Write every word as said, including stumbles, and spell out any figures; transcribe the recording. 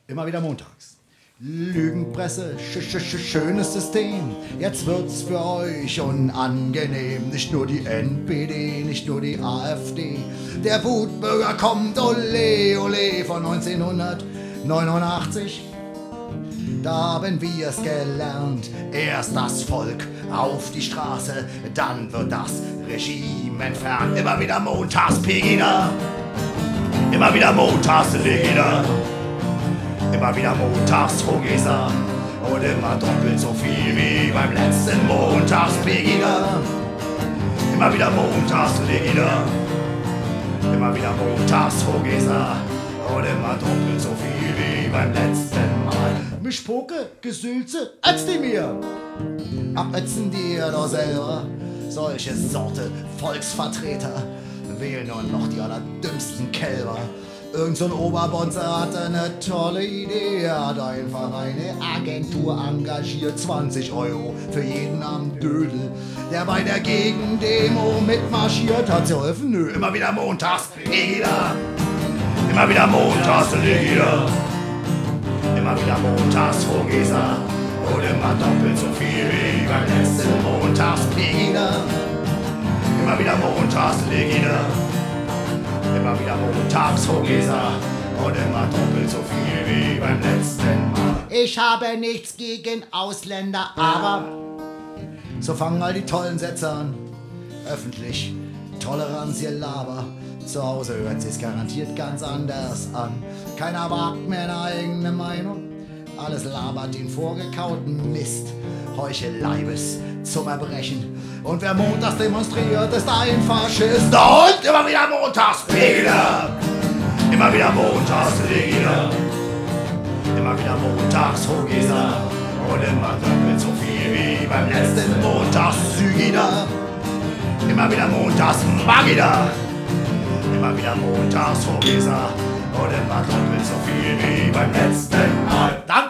Immer wieder montags. Lügenpresse, sch sch sch schönes System. Jetzt wird's für euch unangenehm. Nicht nur die N P D, nicht nur die AfD. Der Wutbürger kommt, ole, ole, von neunzehnhundertneunundachtzig. Da haben wir's gelernt. Erst das Volk auf die Straße, dann wird das Regime entfernt. Immer wieder montags Pegida. Immer wieder montags Legida. Immer wieder montags Vogesa. Und immer doppelt so viel wie beim letzten montags Pegida. Immer wieder montags Legida. Immer wieder montags Vogesa. Und immer doppelt so viel wie beim letzten Mal. Mischpoke, Gesülze, ätz die mir! Abätzen dir doch selber. Solche Sorte Volksvertreter wählen nur noch die allerdümmsten Kälber. Irgend so ein Oberbonzer hatte eine tolle Idee. Er hat einfach eine Agentur engagiert. zwanzig Euro für jeden am Dödel, der bei der Gegendemo mitmarschiert. Hat's geholfen? Nö. Immer wieder montags Pegida. Immer wieder montags Legida. Immer wieder montags Vogesa. Und immer doppelt so viel wie beim letzten montags Pegida. Immer wieder montags Legida. Immer wieder montags Vogesa. Und immer doppelt so viel wie beim letzten Mal. Ich habe nichts gegen Ausländer, aber so fangen all die tollen Sätze an. Öffentlich Toleranz, ihr Laber. Zu Hause hört sich's garantiert ganz anders an. Keiner wagt mehr eine eigene Meinung. Alles labert den vorgekauten Mist. Heuchelei bis zum Erbrechen. Und wer montags demonstriert, ist ein Faschist. Und immer wieder montags Pegida. Immer wieder montags Legida. Immer wieder montags Vogesa. Und immer doppelt so viel wie beim letzten montags Sygida. Immer wieder montags Magida. Immer wieder montags Vogesa. Und immer doppelt so viel wie beim letzten Mal. Danke!